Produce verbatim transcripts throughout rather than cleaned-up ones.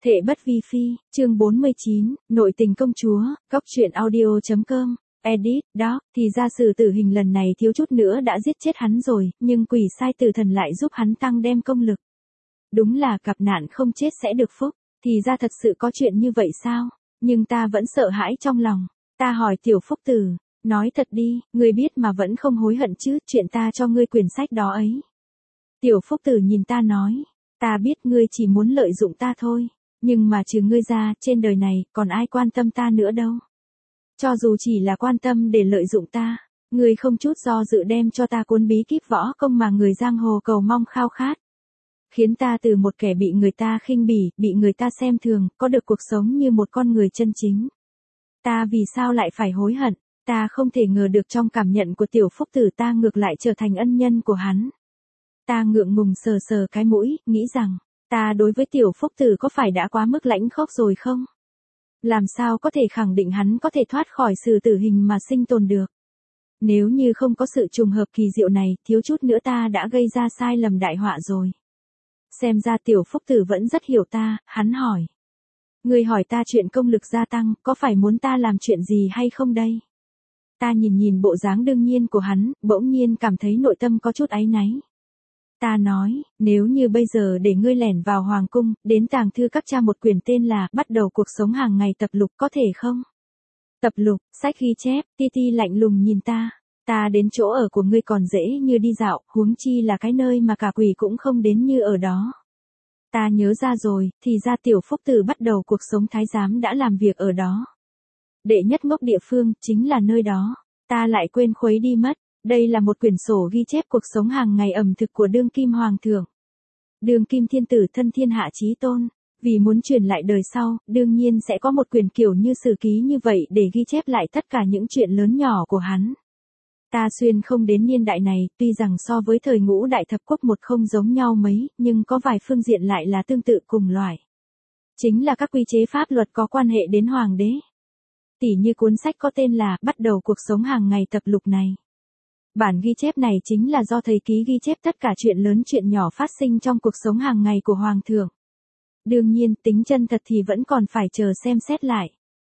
Thệ bất vi phi, chương bốn mươi chín, nội tình công chúa, góc truyện audio chấm com, edit, đó, thì ra xử tử hình lần này thiếu chút nữa đã giết chết hắn rồi, nhưng quỷ sai tử thần lại giúp hắn tăng đem công lực. Đúng là cặp nạn không chết sẽ được phúc, thì ra thật sự có chuyện như vậy sao? Nhưng ta vẫn sợ hãi trong lòng, ta hỏi tiểu phúc tử, nói thật đi, ngươi biết mà vẫn không hối hận chứ, chuyện ta cho ngươi quyển sách đó ấy. Tiểu phúc tử nhìn ta nói, ta biết ngươi chỉ muốn lợi dụng ta thôi. Nhưng mà trừ ngươi ra, trên đời này, còn ai quan tâm ta nữa đâu. Cho dù chỉ là quan tâm để lợi dụng ta, ngươi không chút do dự đem cho ta cuốn bí kíp võ công mà người giang hồ cầu mong khao khát. Khiến ta từ một kẻ bị người ta khinh bỉ, bị người ta xem thường, có được cuộc sống như một con người chân chính. Ta vì sao lại phải hối hận, ta không thể ngờ được trong cảm nhận của tiểu phúc tử ta ngược lại trở thành ân nhân của hắn. Ta ngượng ngùng sờ sờ cái mũi, nghĩ rằng, ta đối với tiểu phúc tử có phải đã quá mức lãnh khốc rồi không? Làm sao có thể khẳng định hắn có thể thoát khỏi sự tử hình mà sinh tồn được? Nếu như không có sự trùng hợp kỳ diệu này, thiếu chút nữa ta đã gây ra sai lầm đại họa rồi. Xem ra tiểu phúc tử vẫn rất hiểu ta, hắn hỏi. Ngươi hỏi ta chuyện công lực gia tăng, có phải muốn ta làm chuyện gì hay không đây? Ta nhìn nhìn bộ dáng đương nhiên của hắn, bỗng nhiên cảm thấy nội tâm có chút áy náy. Ta nói, nếu như bây giờ để ngươi lẻn vào hoàng cung, đến tàng thư các tra một quyển tên là Bắt đầu cuộc sống hàng ngày tập lục có thể không? Tập lục, sách ghi chép, Ti Ti lạnh lùng nhìn ta. Ta đến chỗ ở của ngươi còn dễ như đi dạo, huống chi là cái nơi mà cả quỷ cũng không đến như ở đó. Ta nhớ ra rồi, thì ra tiểu phúc tử bắt đầu cuộc sống thái giám đã làm việc ở đó. Đệ nhất ngốc địa phương, chính là nơi đó. Ta lại quên khuấy đi mất. Đây là một quyển sổ ghi chép cuộc sống hàng ngày ẩm thực của đương kim hoàng thượng. Đương kim thiên tử thân thiên hạ chí tôn, vì muốn truyền lại đời sau, đương nhiên sẽ có một quyển kiểu như sử ký như vậy để ghi chép lại tất cả những chuyện lớn nhỏ của hắn. Ta xuyên không đến niên đại này, tuy rằng so với thời ngũ đại thập quốc một không giống nhau mấy, nhưng có vài phương diện lại là tương tự cùng loại. Chính là các quy chế pháp luật có quan hệ đến hoàng đế. Tỉ như cuốn sách có tên là Bắt đầu cuộc sống hàng ngày tập lục này. Bản ghi chép này chính là do thầy ký ghi chép tất cả chuyện lớn chuyện nhỏ phát sinh trong cuộc sống hàng ngày của hoàng thượng. Đương nhiên, tính chân thật thì vẫn còn phải chờ xem xét lại.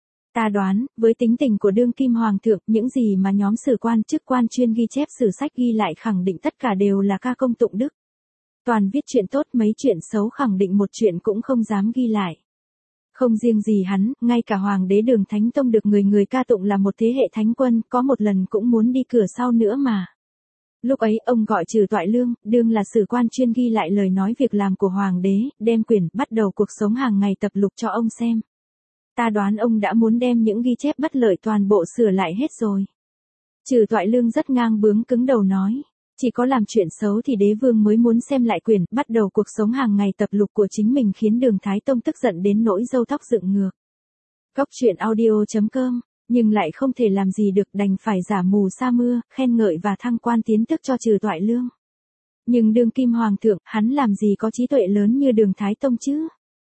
Ta đoán, với tính tình của đương kim hoàng thượng, những gì mà nhóm sử quan chức quan chuyên ghi chép sử sách ghi lại khẳng định tất cả đều là ca công tụng đức. Toàn viết chuyện tốt mấy chuyện xấu khẳng định một chuyện cũng không dám ghi lại. Không riêng gì hắn, ngay cả hoàng đế Đường Thánh Tông được người người ca tụng là một thế hệ thánh quân, có một lần cũng muốn đi cửa sau nữa mà. Lúc ấy ông gọi Trừ Toại Lương, đương là sử quan chuyên ghi lại lời nói việc làm của hoàng đế, đem quyển Bắt đầu cuộc sống hàng ngày tập lục cho ông xem. Ta đoán ông đã muốn đem những ghi chép bất lợi toàn bộ sửa lại hết rồi. Trừ Toại Lương rất ngang bướng cứng đầu nói. Chỉ có làm chuyện xấu thì đế vương mới muốn xem lại quyển Bắt đầu cuộc sống hàng ngày tập lục của chính mình, khiến Đường Thái Tông tức giận đến nỗi râu tóc dựng ngược. Góc truyện audio chấm com, nhưng lại không thể làm gì được, đành phải giả mù sa mưa, khen ngợi và thăng quan tiến tước cho Trừ Toại Lương. Nhưng đương kim hoàng thượng, hắn làm gì có trí tuệ lớn như Đường Thái Tông chứ?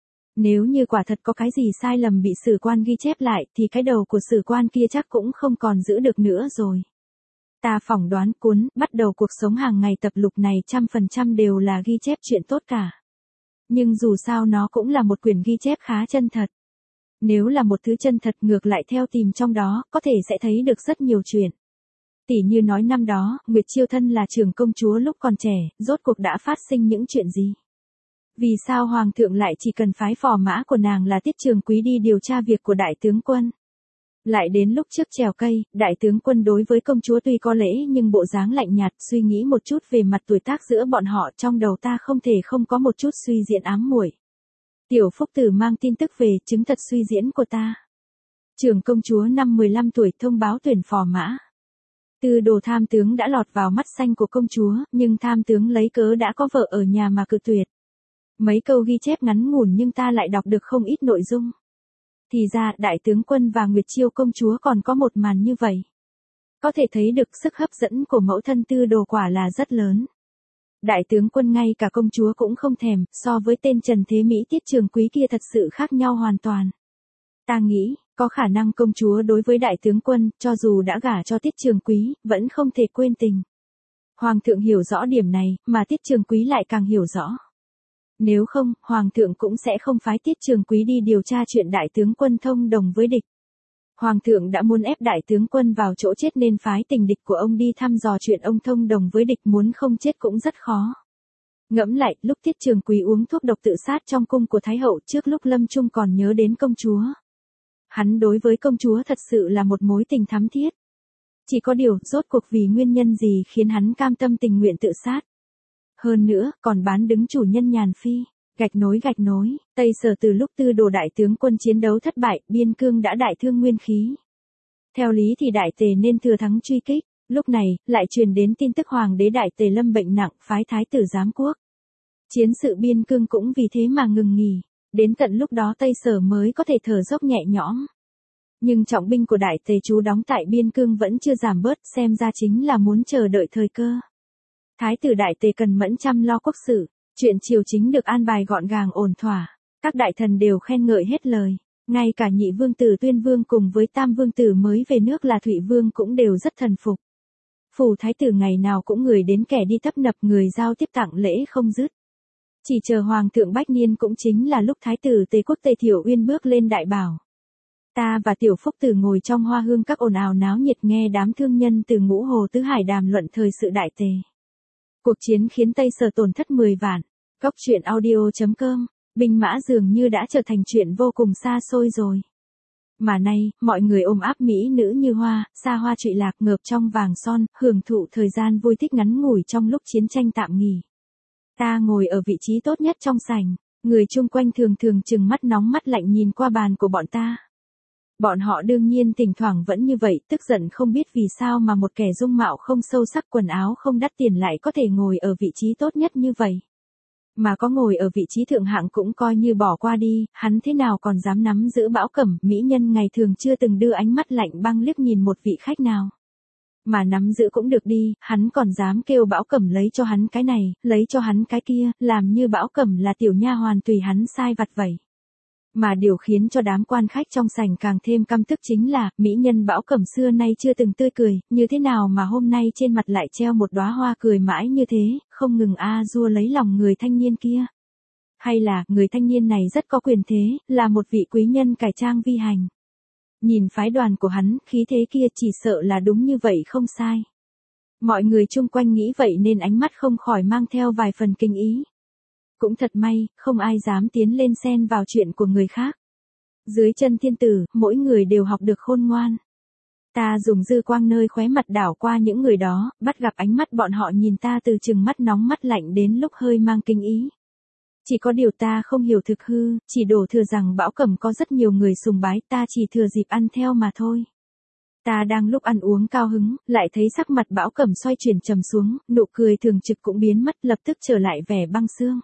Nếu như quả thật có cái gì sai lầm bị sử quan ghi chép lại, thì cái đầu của sử quan kia chắc cũng không còn giữ được nữa rồi. Ta phỏng đoán cuốn Bắt đầu cuộc sống hàng ngày tập lục này trăm phần trăm đều là ghi chép chuyện tốt cả. Nhưng dù sao nó cũng là một quyển ghi chép khá chân thật. Nếu là một thứ chân thật ngược lại theo tìm trong đó, có thể sẽ thấy được rất nhiều chuyện. Tỉ như nói năm đó, Nguyệt Chiêu thân là trưởng công chúa lúc còn trẻ, rốt cuộc đã phát sinh những chuyện gì? Vì sao hoàng thượng lại chỉ cần phái phò mã của nàng là Tiết Trường Quý đi điều tra việc của đại tướng quân? Lại đến lúc trước trèo cây, đại tướng quân đối với công chúa tuy có lễ nhưng bộ dáng lạnh nhạt, suy nghĩ một chút về mặt tuổi tác giữa bọn họ, trong đầu ta không thể không có một chút suy diễn ám muội. Tiểu phúc tử mang tin tức về, chứng thật suy diễn của ta. Trưởng công chúa năm mười lăm tuổi thông báo tuyển phò mã. Tư đồ tham tướng đã lọt vào mắt xanh của công chúa, nhưng tham tướng lấy cớ đã có vợ ở nhà mà cự tuyệt. Mấy câu ghi chép ngắn ngủn nhưng ta lại đọc được không ít nội dung. Thì ra, đại tướng quân và Nguyệt Chiêu công chúa còn có một màn như vậy. Có thể thấy được sức hấp dẫn của mẫu thân tư đồ quả là rất lớn. Đại tướng quân ngay cả công chúa cũng không thèm, so với tên Trần Thế Mỹ Tiết Trường Quý kia thật sự khác nhau hoàn toàn. Ta nghĩ, có khả năng công chúa đối với đại tướng quân, cho dù đã gả cho Tiết Trường Quý, vẫn không thể quên tình. Hoàng thượng hiểu rõ điểm này, mà Tiết Trường Quý lại càng hiểu rõ. Nếu không, Hoàng thượng cũng sẽ không phái Tiết Trường Quý đi điều tra chuyện đại tướng quân thông đồng với địch. Hoàng thượng đã muốn ép đại tướng quân vào chỗ chết nên phái tình địch của ông đi thăm dò chuyện ông thông đồng với địch, muốn không chết cũng rất khó. Ngẫm lại, lúc Tiết Trường Quý uống thuốc độc tự sát trong cung của Thái hậu trước lúc lâm chung còn nhớ đến công chúa. Hắn đối với công chúa thật sự là một mối tình thắm thiết. Chỉ có điều, rốt cuộc vì nguyên nhân gì khiến hắn cam tâm tình nguyện tự sát. Hơn nữa, còn bán đứng chủ nhân Nhàn Phi. Gạch nối gạch nối, Tây Sở từ lúc Tư Đồ đại tướng quân chiến đấu thất bại, biên cương đã đại thương nguyên khí. Theo lý thì đại tề nên thừa thắng truy kích, lúc này, lại truyền đến tin tức hoàng đế đại tề lâm bệnh nặng, phái thái tử giám quốc. Chiến sự biên cương cũng vì thế mà ngừng nghỉ, đến tận lúc đó Tây Sở mới có thể thở dốc nhẹ nhõm. Nhưng trọng binh của đại tề trú đóng tại biên cương vẫn chưa giảm bớt, xem ra chính là muốn chờ đợi thời cơ. Thái tử đại tề cần mẫn chăm lo quốc sự. Chuyện triều chính được an bài gọn gàng ổn thỏa, các đại thần đều khen ngợi hết lời, ngay cả nhị vương tử Tuyên Vương cùng với tam vương tử mới về nước là Thụy Vương cũng đều rất thần phục. Phủ thái tử ngày nào cũng người đến kẻ đi tấp nập, người giao tiếp tặng lễ không dứt. Chỉ chờ hoàng thượng bách niên cũng chính là lúc thái tử Tề quốc Tề Thiểu Uyên bước lên đại bảo. Ta và Tiểu Phúc Tử ngồi trong hoa hương các ồn ào náo nhiệt nghe đám thương nhân từ ngũ hồ tứ hải đàm luận thời sự đại tề. Cuộc chiến khiến Tây Sở tổn thất mười vạn. Góc truyện audio chấm com, binh mã dường như đã trở thành chuyện vô cùng xa xôi rồi. Mà nay, mọi người ôm áp mỹ nữ như hoa, xa hoa trụy lạc ngợp trong vàng son, hưởng thụ thời gian vui thích ngắn ngủi trong lúc chiến tranh tạm nghỉ. Ta ngồi ở vị trí tốt nhất trong sảnh, người chung quanh thường thường trừng mắt nóng mắt lạnh nhìn qua bàn của bọn ta. Bọn họ đương nhiên thỉnh thoảng vẫn như vậy, tức giận không biết vì sao mà một kẻ dung mạo không sâu sắc, quần áo không đắt tiền lại có thể ngồi ở vị trí tốt nhất như vậy. Mà có ngồi ở vị trí thượng hạng cũng coi như bỏ qua đi, hắn thế nào còn dám nắm giữ Bảo Cẩm, mỹ nhân ngày thường chưa từng đưa ánh mắt lạnh băng liếc nhìn một vị khách nào. Mà nắm giữ cũng được đi, hắn còn dám kêu Bảo Cẩm lấy cho hắn cái này, lấy cho hắn cái kia, làm như Bảo Cẩm là tiểu nha hoàn tùy hắn sai vặt vậy. Mà điều khiến cho đám quan khách trong sảnh càng thêm căm tức chính là, mỹ nhân Bảo Cẩm xưa nay chưa từng tươi cười, như thế nào mà hôm nay trên mặt lại treo một đóa hoa cười mãi như thế, không ngừng a dua lấy lòng người thanh niên kia. Hay là, người thanh niên này rất có quyền thế, là một vị quý nhân cải trang vi hành. Nhìn phái đoàn của hắn, khí thế kia chỉ sợ là đúng như vậy không sai. Mọi người chung quanh nghĩ vậy nên ánh mắt không khỏi mang theo vài phần kinh ý. Cũng thật may, không ai dám tiến lên xen vào chuyện của người khác. Dưới chân thiên tử, mỗi người đều học được khôn ngoan. Ta dùng dư quang nơi khóe mặt đảo qua những người đó, bắt gặp ánh mắt bọn họ nhìn ta từ chừng mắt nóng mắt lạnh đến lúc hơi mang kinh ý. Chỉ có điều ta không hiểu thực hư, chỉ đổ thừa rằng Bảo Cẩm có rất nhiều người sùng bái, ta chỉ thừa dịp ăn theo mà thôi. Ta đang lúc ăn uống cao hứng, lại thấy sắc mặt Bảo Cẩm xoay chuyển trầm xuống, nụ cười thường trực cũng biến mất, lập tức trở lại vẻ băng xương.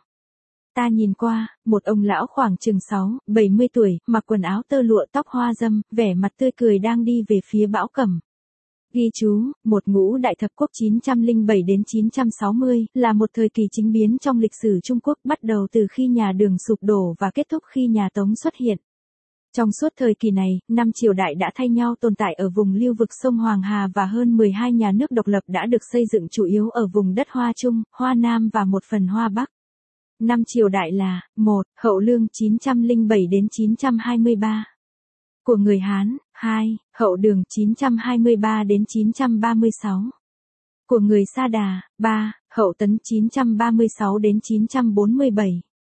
Ta nhìn qua, một ông lão khoảng chừng sáu, bảy mươi tuổi, mặc quần áo tơ lụa tóc hoa dâm, vẻ mặt tươi cười đang đi về phía Bảo Cẩm. Ghi chú, một ngũ đại thập quốc chín trăm lẻ bảy đến chín trăm sáu mươi, là một thời kỳ chính biến trong lịch sử Trung Quốc, bắt đầu từ khi nhà Đường sụp đổ và kết thúc khi nhà Tống xuất hiện. Trong suốt thời kỳ này, năm triều đại đã thay nhau tồn tại ở vùng lưu vực sông Hoàng Hà và hơn mười hai nhà nước độc lập đã được xây dựng chủ yếu ở vùng đất Hoa Trung, Hoa Nam và một phần Hoa Bắc. Năm triều đại là: một. Hậu Lương chín trăm lẻ bảy đến chín trăm hai mươi ba của người Hán, hai. Hậu Đường chín trăm hai mươi ba đến chín trăm ba mươi sáu của người Sa Đà, ba. Hậu Tấn chín trăm ba mươi sáu đến chín trăm bốn mươi bảy.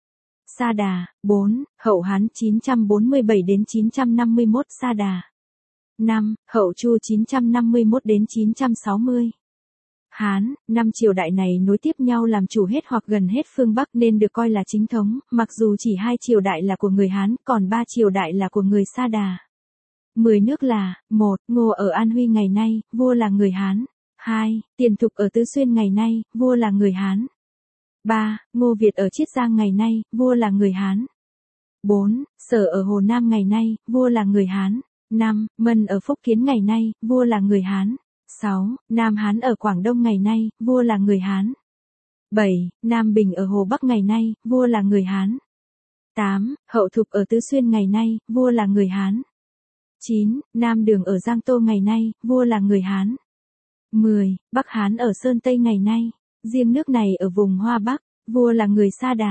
Sa Đà, bốn. Hậu Hán chín trăm bốn mươi bảy đến chín trăm năm mươi mốt Sa Đà. năm. Hậu Chu chín trăm năm mươi mốt đến chín trăm sáu mươi. Hán, năm triều đại này nối tiếp nhau làm chủ hết hoặc gần hết phương Bắc nên được coi là chính thống, mặc dù chỉ hai triều đại là của người Hán, còn ba triều đại là của người Sa Đà. Mười nước là: một. Ngô ở An Huy ngày nay, vua là người Hán. hai. Tiền Thục ở Tứ Xuyên ngày nay, vua là người Hán. ba. Ngô Việt ở Chiết Giang ngày nay, vua là người Hán. bốn. Sở ở Hồ Nam ngày nay, vua là người Hán. năm. Mân ở Phúc Kiến ngày nay, vua là người Hán. sáu. Nam Hán ở Quảng Đông ngày nay, vua là người Hán. bảy. Nam Bình ở Hồ Bắc ngày nay, vua là người Hán. tám. Hậu Thục ở Tứ Xuyên ngày nay, vua là người Hán. chín. Nam Đường ở Giang Tô ngày nay, vua là người Hán. mười. Bắc Hán ở Sơn Tây ngày nay, riêng nước này ở vùng Hoa Bắc, vua là người Sa Đà.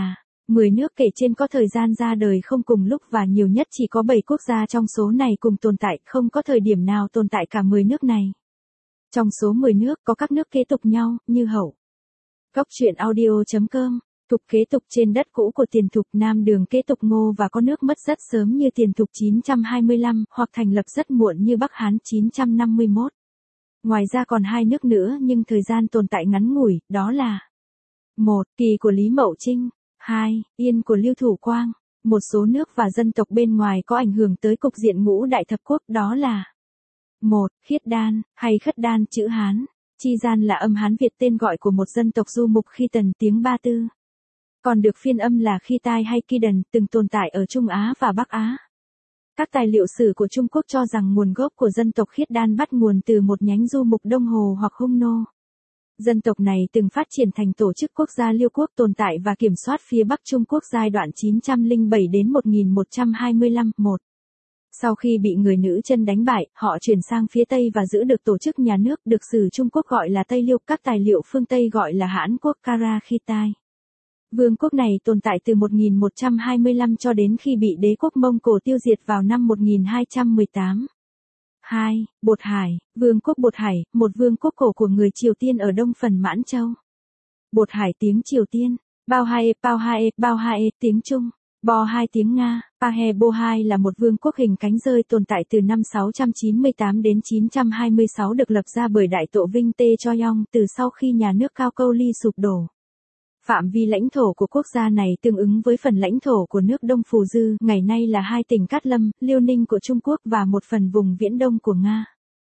mười nước kể trên có thời gian ra đời không cùng lúc và nhiều nhất chỉ có bảy quốc gia trong số này cùng tồn tại, không có thời điểm nào tồn tại cả mười nước này. Trong số mười nước có các nước kế tục nhau, như Hậu. Góc truyện audio chấm com, Thục kế tục trên đất cũ của Tiền Thục, Nam Đường kế tục Ngô và có nước mất rất sớm như Tiền Thục chín trăm hai mươi lăm, hoặc thành lập rất muộn như Bắc Hán chín trăm năm mươi mốt. Ngoài ra còn hai nước nữa nhưng thời gian tồn tại ngắn ngủi, đó là một. Kỳ của Lý Mậu Trinh, hai. Yên của Lưu Thủ Quang. Một số nước và dân tộc bên ngoài có ảnh hưởng tới cục diện ngũ đại thập quốc, đó là một. Khiết Đan, hay Khất Đan chữ Hán. Chi Gian là âm Hán Việt, tên gọi của một dân tộc du mục khi Tần tiếng Ba Tư. Còn được phiên âm là Khi Tai hay Ki Đần, từng tồn tại ở Trung Á và Bắc Á. Các tài liệu sử của Trung Quốc cho rằng nguồn gốc của dân tộc Khiết Đan bắt nguồn từ một nhánh du mục Đông Hồ hoặc Hung Nô. Dân tộc này từng phát triển thành tổ chức quốc gia Liêu quốc, tồn tại và kiểm soát phía Bắc Trung Quốc giai đoạn chín trăm lẻ bảy đến một nghìn một trăm hai mươi lăm. một. Sau khi bị người nữ chân đánh bại, họ chuyển sang phía Tây và giữ được tổ chức nhà nước, được sử Trung Quốc gọi là Tây Liêu, các tài liệu phương Tây gọi là Hãn quốc Karakhitai. Vương quốc này tồn tại từ một nghìn một trăm hai mươi lăm cho đến khi bị đế quốc Mông Cổ tiêu diệt vào năm một nghìn hai trăm mười tám. hai. Bột Hải, Vương quốc Bột Hải, một vương quốc cổ của người Triều Tiên ở đông phần Mãn Châu. Bột Hải tiếng Triều Tiên, Bao Hai, Bao Hai, Bao Hai tiếng Trung, Bo Hai tiếng Nga, Pahe Bo Hai là một vương quốc hình cánh rơi tồn tại từ năm sáu trăm chín mươi tám đến chín trăm hai mươi sáu, được lập ra bởi Đại Tổ Vinh Tê Choyong từ sau khi nhà nước Cao Câu Ly sụp đổ. Phạm vi lãnh thổ của quốc gia này tương ứng với phần lãnh thổ của nước Đông Phù Dư, ngày nay là hai tỉnh Cát Lâm, Liêu Ninh của Trung Quốc và một phần vùng viễn đông của Nga.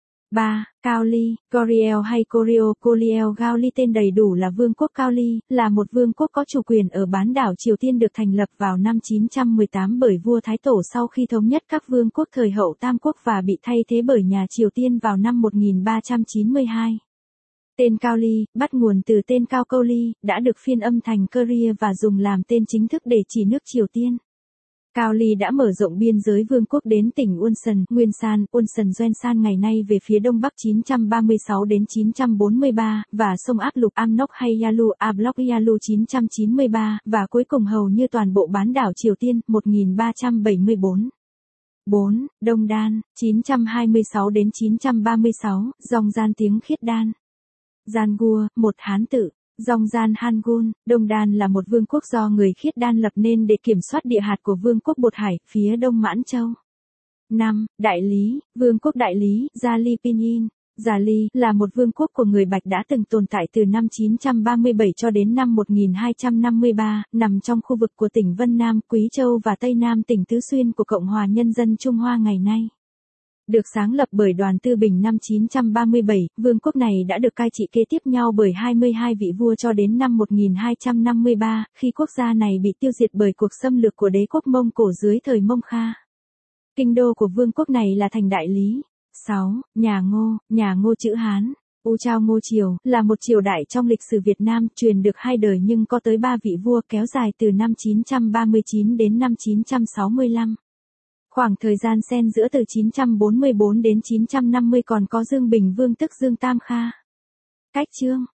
ba. Cao Ly, Goryeo hay Koryo Kolyeo Gaoli, tên đầy đủ là Vương quốc Cao Ly, là một vương quốc có chủ quyền ở bán đảo Triều Tiên, được thành lập vào năm chín trăm mười tám bởi vua Thái Tổ sau khi thống nhất các vương quốc thời Hậu Tam Quốc và bị thay thế bởi nhà Triều Tiên vào năm một nghìn ba trăm chín mươi hai. Tên Cao Ly, bắt nguồn từ tên Cao Câu Ly, đã được phiên âm thành Korea và dùng làm tên chính thức để chỉ nước Triều Tiên. Cao Ly đã mở rộng biên giới vương quốc đến tỉnh Ulsan, Nguyên San, Ulsan Gyeongsan ngày nay về phía đông bắc chín trăm ba mươi sáu đến chín trăm bốn mươi ba, và sông áp lục Amnok hay Yalu, Ablok Yalu chín trăm chín mươi ba, và cuối cùng hầu như toàn bộ bán đảo Triều Tiên, một nghìn ba trăm bảy mươi bốn. bốn. Đông Đan, chín trăm hai mươi sáu đến chín trăm ba mươi sáu, dòng gian tiếng Khiết Đan. Giangua, một Hán tự, dòng gian Hangun, Đông Đan là một vương quốc do người Khiết Đan lập nên để kiểm soát địa hạt của vương quốc Bột Hải, phía đông Mãn Châu. năm. Đại Lý, vương quốc Đại Lý, Gia Ly Pinyin. Gia Ly là một vương quốc của người Bạch đã từng tồn tại từ năm chín trăm ba mươi bảy cho đến năm một nghìn hai trăm năm mươi ba, nằm trong khu vực của tỉnh Vân Nam, Quý Châu và Tây Nam tỉnh Tứ Xuyên của Cộng hòa Nhân dân Trung Hoa ngày nay. Được sáng lập bởi Đoàn Tư Bình năm chín trăm ba mươi bảy, vương quốc này đã được cai trị kế tiếp nhau bởi hai mươi hai vị vua cho đến năm một nghìn hai trăm năm mươi ba, khi quốc gia này bị tiêu diệt bởi cuộc xâm lược của đế quốc Mông Cổ dưới thời Mông Kha. Kinh đô của vương quốc này là thành Đại Lý. sáu. Nhà Ngô, nhà Ngô chữ Hán. U Trao Ngô Triều, là một triều đại trong lịch sử Việt Nam, truyền được hai đời nhưng có tới ba vị vua, kéo dài từ năm chín trăm ba mươi chín đến năm chín trăm sáu mươi lăm. Khoảng thời gian xen giữa từ chín trăm bốn mươi bốn đến chín trăm năm mươi còn có Dương Bình Vương tức Dương Tam Kha. Cách chương